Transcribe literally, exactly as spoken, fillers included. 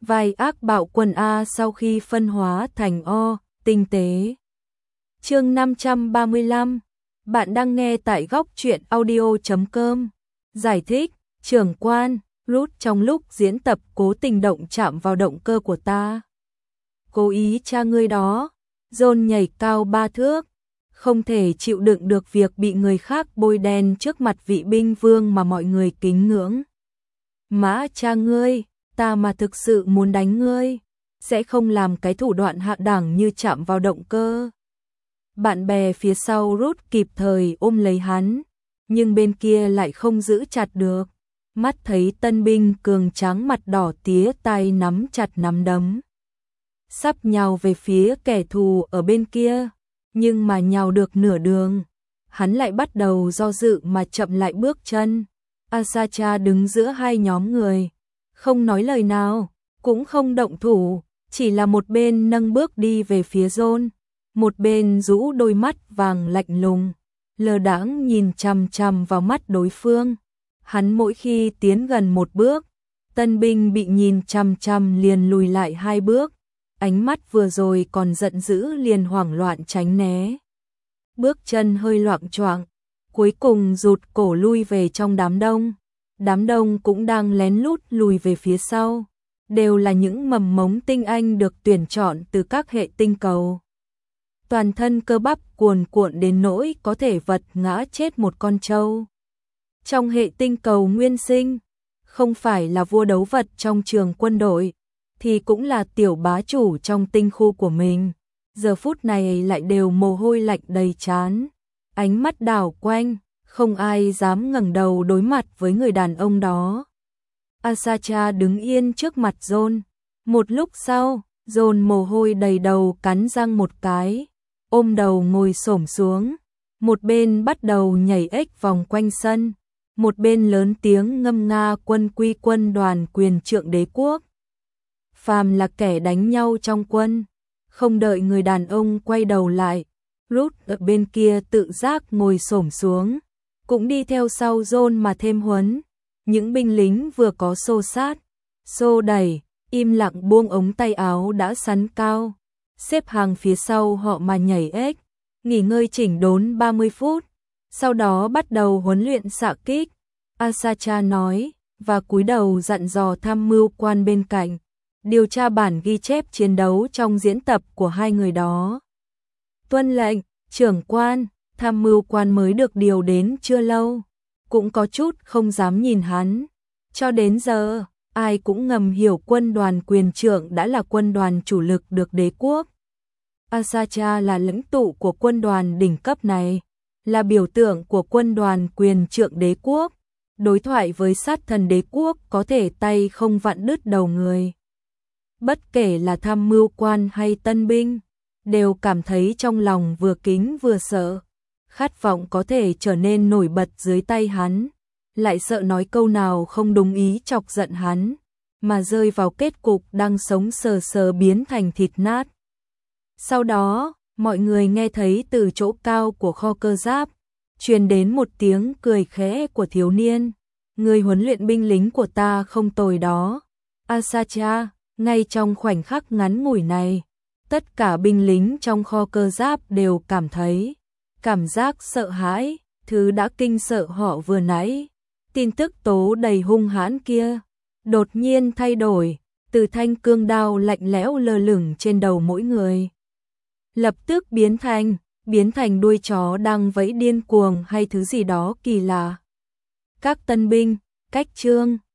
vai ác bạo quân A sau khi phân hóa thành O, tinh tế. Chương năm trăm ba mươi lăm. Bạn đang nghe tại góc truyện audio chấm com. Giải thích, trưởng quan, Ruth trong lúc diễn tập cố tình động chạm vào động cơ của ta. Cố ý tra ngươi đó. John nhảy cao ba thước, không thể chịu đựng được việc bị người khác bôi đen trước mặt vị binh vương mà mọi người kính ngưỡng. Mã cha ngươi, ta mà thực sự muốn đánh ngươi, sẽ không làm cái thủ đoạn hạ đẳng như chạm vào động cơ. Bạn bè phía sau Ruth kịp thời ôm lấy hắn, nhưng bên kia lại không giữ chặt được. Mắt thấy tân binh cường tráng mặt đỏ tía, tay nắm chặt nắm đấm, sắp nhào về phía kẻ thù ở bên kia, nhưng mà nhào được nửa đường, hắn lại bắt đầu do dự mà chậm lại bước chân. Asacha đứng giữa hai nhóm người, không nói lời nào, cũng không động thủ, chỉ là một bên nâng bước đi về phía John, một bên rũ đôi mắt vàng lạnh lùng, lờ đãng nhìn chằm chằm vào mắt đối phương. Hắn mỗi khi tiến gần một bước, tân binh bị nhìn chằm chằm liền lùi lại hai bước, ánh mắt vừa rồi còn giận dữ liền hoảng loạn tránh né. Bước chân hơi loạng choạng, cuối cùng rụt cổ lui về trong đám đông. Đám đông cũng đang lén lút lùi về phía sau, đều là những mầm mống tinh anh được tuyển chọn từ các hệ tinh cầu. Toàn thân cơ bắp cuồn cuộn đến nỗi có thể vật ngã chết một con trâu. Trong hệ tinh cầu nguyên sinh, không phải là vua đấu vật trong trường quân đội, thì cũng là tiểu bá chủ trong tinh khu của mình. Giờ phút này lại đều mồ hôi lạnh đầy trán, ánh mắt đảo quanh, không ai dám ngẩng đầu đối mặt với người đàn ông đó. Asacha đứng yên trước mặt John. Một lúc sau, John mồ hôi đầy đầu cắn răng một cái, ôm đầu ngồi xổm xuống, một bên bắt đầu nhảy ếch vòng quanh sân, một bên lớn tiếng ngâm nga quân quy quân đoàn quyền trượng đế quốc. Phàm là kẻ đánh nhau trong quân, không đợi người đàn ông quay đầu lại, Ruth ở bên kia tự giác ngồi xổm xuống, cũng đi theo sau John mà thêm huấn. Những binh lính vừa có xô sát, xô đẩy, im lặng buông ống tay áo đã sắn cao, xếp hàng phía sau họ mà nhảy ếch, nghỉ ngơi chỉnh đốn ba mươi phút, sau đó bắt đầu huấn luyện xạ kích. Asacha nói, và cúi đầu dặn dò tham mưu quan bên cạnh điều tra bản ghi chép chiến đấu trong diễn tập của hai người đó. Tuân lệnh, trưởng quan. Tham mưu quan mới được điều đến chưa lâu, cũng có chút không dám nhìn hắn. Cho đến giờ, ai cũng ngầm hiểu quân đoàn quyền trượng đã là quân đoàn chủ lực được đế quốc. Asacha là lãnh tụ của quân đoàn đỉnh cấp này, là biểu tượng của quân đoàn quyền trượng đế quốc. Đối thoại với sát thần đế quốc có thể tay không vặn đứt đầu người. Bất kể là tham mưu quan hay tân binh, đều cảm thấy trong lòng vừa kính vừa sợ. Khát vọng có thể trở nên nổi bật dưới tay hắn, lại sợ nói câu nào không đúng ý chọc giận hắn, mà rơi vào kết cục đang sống sờ sờ biến thành thịt nát. Sau đó, mọi người nghe thấy từ chỗ cao của kho cơ giáp truyền đến một tiếng cười khẽ của thiếu niên. Người huấn luyện binh lính của ta không tồi đó, Asacha. Ngay trong khoảnh khắc ngắn ngủi này, tất cả binh lính trong kho cơ giáp đều cảm thấy cảm giác sợ hãi, thứ đã kinh sợ họ vừa nãy. Tin tức tố đầy hung hãn kia đột nhiên thay đổi, từ thanh cương đao lạnh lẽo lơ lửng trên đầu mỗi người, lập tức biến thành biến thành đuôi chó đang vẫy điên cuồng hay thứ gì đó kỳ lạ. Các tân binh, cách trương,